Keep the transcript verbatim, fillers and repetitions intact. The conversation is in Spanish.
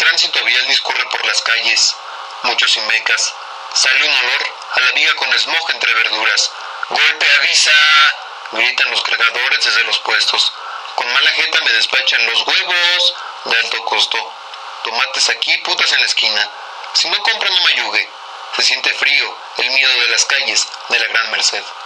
tránsito vial discurre por las calles, muchos sin becas. Sale un olor a la viga con smog entre verduras. ¡Golpe, avisa!, gritan los cargadores desde los puestos. Con mala jeta me despachan los huevos de alto costo. Tomates aquí, putas en la esquina. Si no compro no me ayugue. Se siente frío, el miedo de las calles de la Gran Merced.